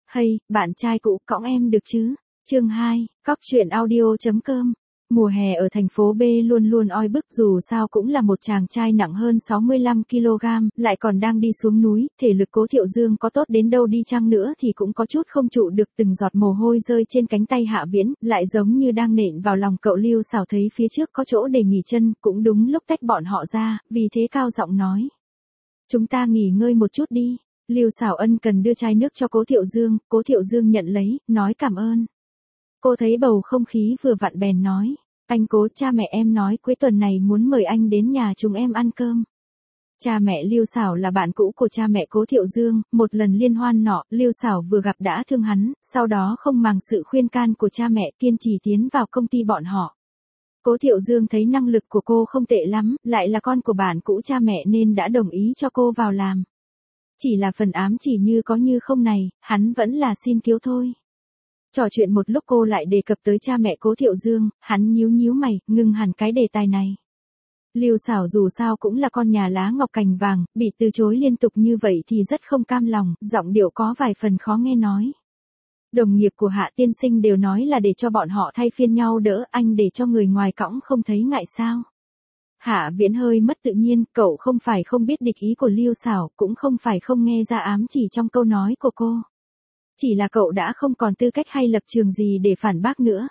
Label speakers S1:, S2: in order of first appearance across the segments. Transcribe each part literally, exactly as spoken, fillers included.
S1: Hay, bạn trai cũ, cõng em được chứ? Chương hai, cóc truyện audio chấm com. Mùa hè ở thành phố B luôn luôn oi bức, dù sao cũng là một chàng trai nặng hơn sáu mươi lăm ki lô gam, lại còn đang đi xuống núi, thể lực Cố Thiệu Dương có tốt đến đâu đi chăng nữa thì cũng có chút không trụ được, từng giọt mồ hôi rơi trên cánh tay Hạ Viễn, lại giống như đang nện vào lòng cậu. Lưu Sảo thấy phía trước có chỗ để nghỉ chân, cũng đúng lúc tách bọn họ ra, vì thế cao giọng nói: "Chúng ta nghỉ ngơi một chút đi." Lưu Sảo ân cần đưa chai nước cho Cố Thiệu Dương, Cố Thiệu Dương nhận lấy, nói cảm ơn. Cô thấy bầu không khí vừa vặn bèn nói: "Anh Cố, cha mẹ em nói cuối tuần này muốn mời anh đến nhà chúng em ăn cơm." Cha mẹ Lưu Sảo là bạn cũ của cha mẹ Cố Thiệu Dương, một lần liên hoan nọ, Lưu Sảo vừa gặp đã thương hắn, sau đó không màng sự khuyên can của cha mẹ, kiên trì tiến vào công ty bọn họ. Cố Thiệu Dương thấy năng lực của cô không tệ lắm, lại là con của bạn cũ cha mẹ nên đã đồng ý cho cô vào làm. Chỉ là phần ám chỉ như có như không này, hắn vẫn là xin cứu thôi. Trò chuyện một lúc cô lại đề cập tới cha mẹ Cố Thiệu Dương, hắn nhíu nhíu mày, ngưng hẳn cái đề tài này. Lưu Sảo dù sao cũng là con nhà lá ngọc cành vàng, bị từ chối liên tục như vậy thì rất không cam lòng, giọng điệu có vài phần khó nghe nói: "Đồng nghiệp của Hạ tiên sinh đều nói là để cho bọn họ thay phiên nhau đỡ, anh để cho người ngoài cõng không thấy ngại sao?" Hạ Viễn hơi mất tự nhiên, cậu không phải không biết địch ý của Lưu Sảo, cũng không phải không nghe ra ám chỉ trong câu nói của cô. Chỉ là cậu đã không còn tư cách hay lập trường gì để phản bác nữa.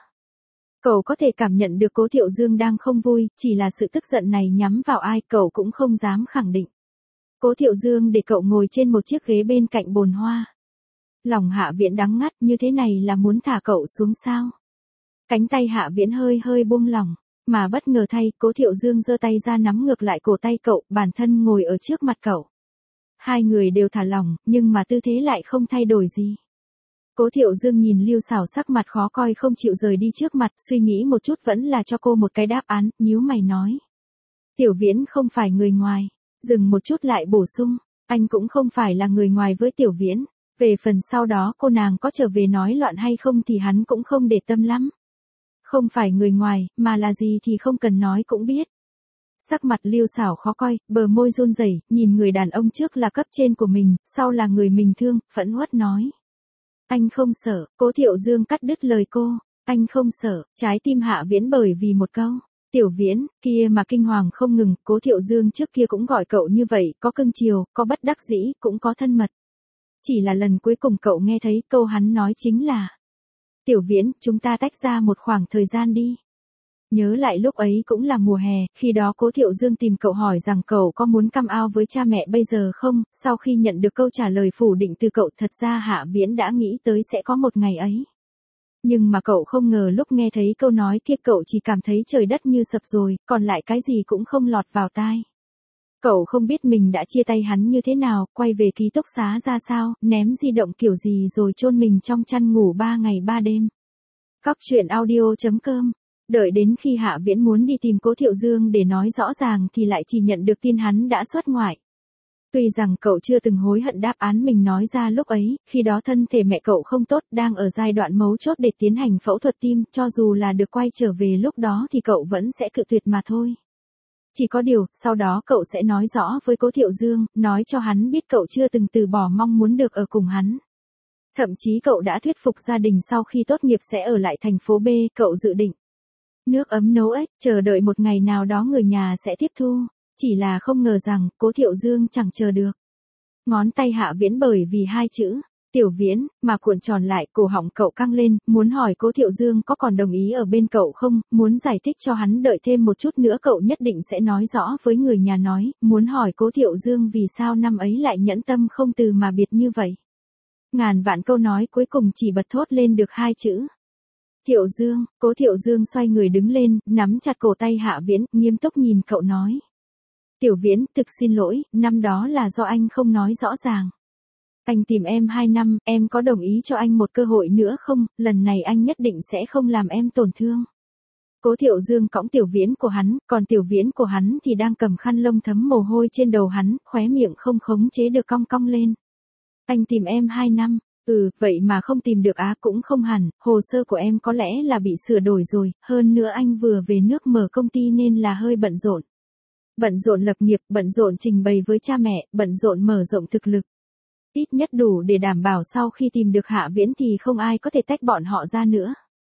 S1: Cậu có thể cảm nhận được Cố Thiệu Dương đang không vui, chỉ là sự tức giận này nhắm vào ai cậu cũng không dám khẳng định. Cố Thiệu Dương để cậu ngồi trên một chiếc ghế bên cạnh bồn hoa. Lòng Hạ Viễn đắng ngắt, như thế này là muốn thả cậu xuống sao? Cánh tay Hạ Viễn hơi hơi buông lỏng, mà bất ngờ thay, Cố Thiệu Dương giơ tay ra nắm ngược lại cổ tay cậu, bản thân ngồi ở trước mặt cậu. Hai người đều thả lỏng, nhưng mà tư thế lại không thay đổi gì. Cố Thiệu Dương nhìn Lưu Sảo sắc mặt khó coi không chịu rời đi trước mặt, suy nghĩ một chút vẫn là cho cô một cái đáp án, nhíu mày nói: "Tiểu Viễn không phải người ngoài." Dừng một chút lại bổ sung: "Anh cũng không phải là người ngoài với Tiểu Viễn." Về phần sau đó cô nàng có trở về nói loạn hay không thì hắn cũng không để tâm lắm. Không phải người ngoài, mà là gì thì không cần nói cũng biết. Sắc mặt Lưu Sảo khó coi, bờ môi run rẩy, nhìn người đàn ông trước là cấp trên của mình, sau là người mình thương, phẫn uất nói: "Anh không sợ." Cố Thiệu Dương cắt đứt lời cô: "Anh không sợ." Trái tim Hạ Viễn bởi vì một câu "Tiểu Viễn" kia mà kinh hoàng không ngừng. Cố Thiệu Dương trước kia cũng gọi cậu như vậy, có cưng chiều, có bất đắc dĩ, cũng có thân mật. Chỉ là lần cuối cùng cậu nghe thấy câu hắn nói chính là: "Tiểu Viễn, chúng ta tách ra một khoảng thời gian đi." Nhớ lại lúc ấy cũng là mùa hè, khi đó Cố Thiệu Dương tìm cậu hỏi rằng cậu có muốn come out với cha mẹ bây giờ không, sau khi nhận được câu trả lời phủ định từ cậu, thật ra Hạ Viễn đã nghĩ tới sẽ có một ngày ấy. Nhưng mà cậu không ngờ lúc nghe thấy câu nói kia cậu chỉ cảm thấy trời đất như sập rồi, còn lại cái gì cũng không lọt vào tai. Cậu không biết mình đã chia tay hắn như thế nào, quay về ký túc xá ra sao, ném di động kiểu gì rồi chôn mình trong chăn ngủ ba ngày ba đêm. Cóc truyện audio chấm com. Đợi đến khi Hạ Viễn muốn đi tìm Cố Thiệu Dương để nói rõ ràng thì lại chỉ nhận được tin hắn đã xuất ngoại. Tuy rằng cậu chưa từng hối hận đáp án mình nói ra lúc ấy, khi đó thân thể mẹ cậu không tốt, đang ở giai đoạn mấu chốt để tiến hành phẫu thuật tim, cho dù là được quay trở về lúc đó thì cậu vẫn sẽ cự tuyệt mà thôi. Chỉ có điều, sau đó cậu sẽ nói rõ với Cố Thiệu Dương, nói cho hắn biết cậu chưa từng từ bỏ mong muốn được ở cùng hắn. Thậm chí cậu đã thuyết phục gia đình sau khi tốt nghiệp sẽ ở lại thành phố B, cậu dự định nước ấm nấu ếch, chờ đợi một ngày nào đó người nhà sẽ tiếp thu. Chỉ là không ngờ rằng, Cố Thiệu Dương chẳng chờ được. Ngón tay Hạ Viễn bởi vì hai chữ "Tiểu Viễn" mà cuộn tròn lại, cổ họng cậu căng lên, muốn hỏi Cố Thiệu Dương có còn đồng ý ở bên cậu không, muốn giải thích cho hắn đợi thêm một chút nữa cậu nhất định sẽ nói rõ với người nhà, nói, muốn hỏi Cố Thiệu Dương vì sao năm ấy lại nhẫn tâm không từ mà biệt như vậy. Ngàn vạn câu nói cuối cùng chỉ bật thốt lên được hai chữ "Thiệu Dương." Cố Thiệu Dương xoay người đứng lên, nắm chặt cổ tay Hạ Viễn, nghiêm túc nhìn cậu nói: "Tiểu Viễn, thực xin lỗi, năm đó là do anh không nói rõ ràng. Anh tìm em hai năm, em có đồng ý cho anh một cơ hội nữa không, lần này anh nhất định sẽ không làm em tổn thương." Cố Thiệu Dương cõng Tiểu Viễn của hắn, còn Tiểu Viễn của hắn thì đang cầm khăn lông thấm mồ hôi trên đầu hắn, khóe miệng không khống chế được cong cong lên. "Anh tìm em hai năm. Ừ, vậy mà không tìm được á?" "Cũng không hẳn, hồ sơ của em có lẽ là bị sửa đổi rồi, hơn nữa anh vừa về nước mở công ty nên là hơi bận rộn." Bận rộn lập nghiệp, bận rộn trình bày với cha mẹ, bận rộn mở rộng thực lực. Ít nhất đủ để đảm bảo sau khi tìm được Hạ Viễn thì không ai có thể tách bọn họ ra nữa.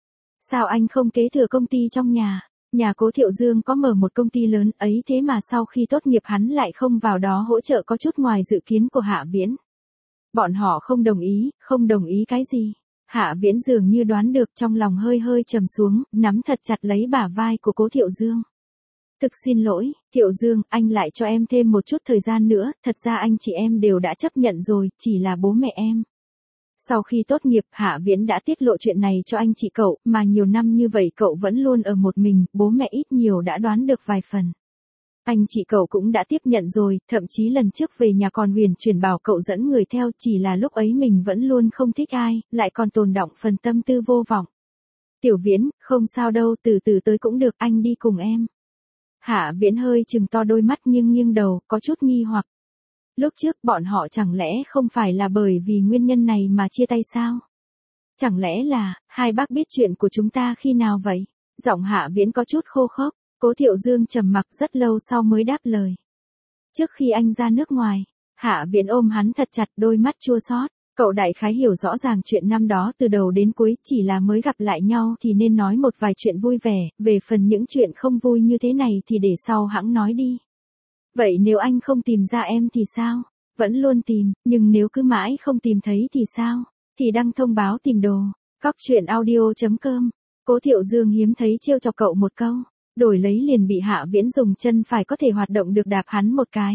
S1: Sao anh không kế thừa công ty trong nhà? Nhà Cố Thiệu Dương có mở một công ty lớn ấy thế mà sau khi tốt nghiệp hắn lại không vào đó hỗ trợ có chút ngoài dự kiến của Hạ Viễn. Bọn họ không đồng ý, không đồng ý cái gì? Hạ Viễn dường như đoán được trong lòng hơi hơi trầm xuống, nắm thật chặt lấy bả vai của Cố Thiệu Dương. Thực xin lỗi, Thiệu Dương, anh lại cho em thêm một chút thời gian nữa, thật ra anh chị em đều đã chấp nhận rồi, chỉ là bố mẹ em. Sau khi tốt nghiệp, Hạ Viễn đã tiết lộ chuyện này cho anh chị cậu, mà nhiều năm như vậy cậu vẫn luôn ở một mình, bố mẹ ít nhiều đã đoán được vài phần. Anh chị cậu cũng đã tiếp nhận rồi, thậm chí lần trước về nhà còn huyền chuyển bảo cậu dẫn người theo, chỉ là lúc ấy mình vẫn luôn không thích ai, lại còn tồn đọng phần tâm tư vô vọng. Tiểu Viễn, không sao đâu, từ từ tới cũng được, anh đi cùng em. Hạ Viễn hơi chừng to đôi mắt nghiêng nghiêng đầu, có chút nghi hoặc. Lúc trước bọn họ chẳng lẽ không phải là bởi vì nguyên nhân này mà chia tay sao? Chẳng lẽ là, hai bác biết chuyện của chúng ta khi nào vậy? Giọng Hạ Viễn có chút khô khốc, Cố Thiệu Dương trầm mặc rất lâu sau mới đáp lời. Trước khi anh ra nước ngoài, Hạ Viễn ôm hắn thật chặt, đôi mắt chua xót. Cậu đại khái hiểu rõ ràng chuyện năm đó từ đầu đến cuối, chỉ là mới gặp lại nhau thì nên nói một vài chuyện vui vẻ, về phần những chuyện không vui như thế này thì để sau hẵng nói đi. Vậy nếu anh không tìm ra em thì sao? Vẫn luôn tìm, nhưng nếu cứ mãi không tìm thấy thì sao? Thì đăng thông báo tìm đồ. Cóc truyện audio chấm com. Cố Thiệu Dương hiếm thấy trêu chọc cậu một câu, đổi lấy liền bị Hạ Viễn dùng chân phải có thể hoạt động được đạp hắn một cái.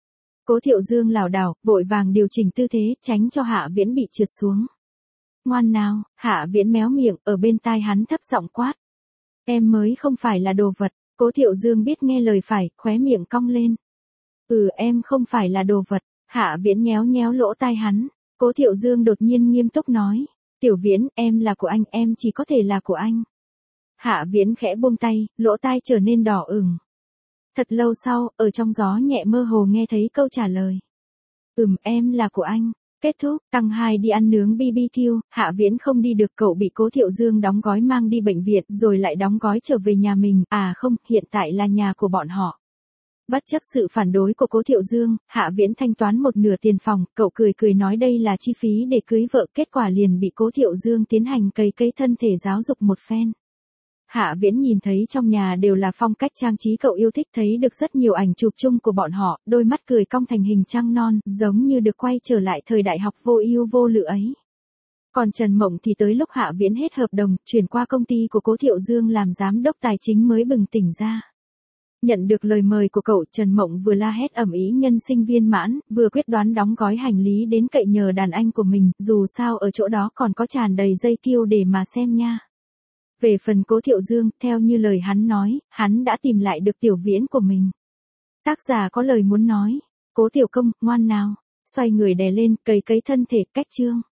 S1: Cố Thiệu Dương lảo đảo, vội vàng điều chỉnh tư thế, tránh cho Hạ Viễn bị trượt xuống. Ngoan nào, Hạ Viễn méo miệng, ở bên tai hắn thấp giọng quát. Em mới không phải là đồ vật. Cố Thiệu Dương biết nghe lời phải, khóe miệng cong lên. Ừ, em không phải là đồ vật. Hạ Viễn nhéo nhéo lỗ tai hắn. Cố Thiệu Dương đột nhiên nghiêm túc nói. Tiểu Viễn, em là của anh, em chỉ có thể là của anh. Hạ Viễn khẽ buông tay, lỗ tai trở nên đỏ ửng. Thật lâu sau, ở trong gió nhẹ mơ hồ nghe thấy câu trả lời. Ừm, em là của anh. Kết thúc, tăng hai đi ăn nướng bê bê kiu, Hạ Viễn không đi được, cậu bị Cố Thiệu Dương đóng gói mang đi bệnh viện, rồi lại đóng gói trở về nhà mình, à không, hiện tại là nhà của bọn họ. Bất chấp sự phản đối của Cố Thiệu Dương, Hạ Viễn thanh toán một nửa tiền phòng, cậu cười cười nói đây là chi phí để cưới vợ, kết quả liền bị Cố Thiệu Dương tiến hành cấy cấy thân thể giáo dục một phen. Hạ Viễn nhìn thấy trong nhà đều là phong cách trang trí cậu yêu thích, thấy được rất nhiều ảnh chụp chung của bọn họ, đôi mắt cười cong thành hình trăng non, giống như được quay trở lại thời đại học vô ưu vô lự ấy. Còn Trần Mộng thì tới lúc Hạ Viễn hết hợp đồng, chuyển qua công ty của Cố Thiệu Dương làm giám đốc tài chính mới bừng tỉnh ra. Nhận được lời mời của cậu, Trần Mộng vừa la hét ầm ĩ nhân sinh viên mãn, vừa quyết đoán đóng gói hành lý đến cậy nhờ đàn anh của mình, dù sao ở chỗ đó còn có tràn đầy dây kiêu để mà xem nha. Về phần Cố Thiệu Dương, theo như lời hắn nói, hắn đã tìm lại được Tiểu Viễn của mình. Tác giả có lời muốn nói. Cố Tiểu Công, ngoan nào. Xoay người đè lên, cấy cấy thân thể, cách chương.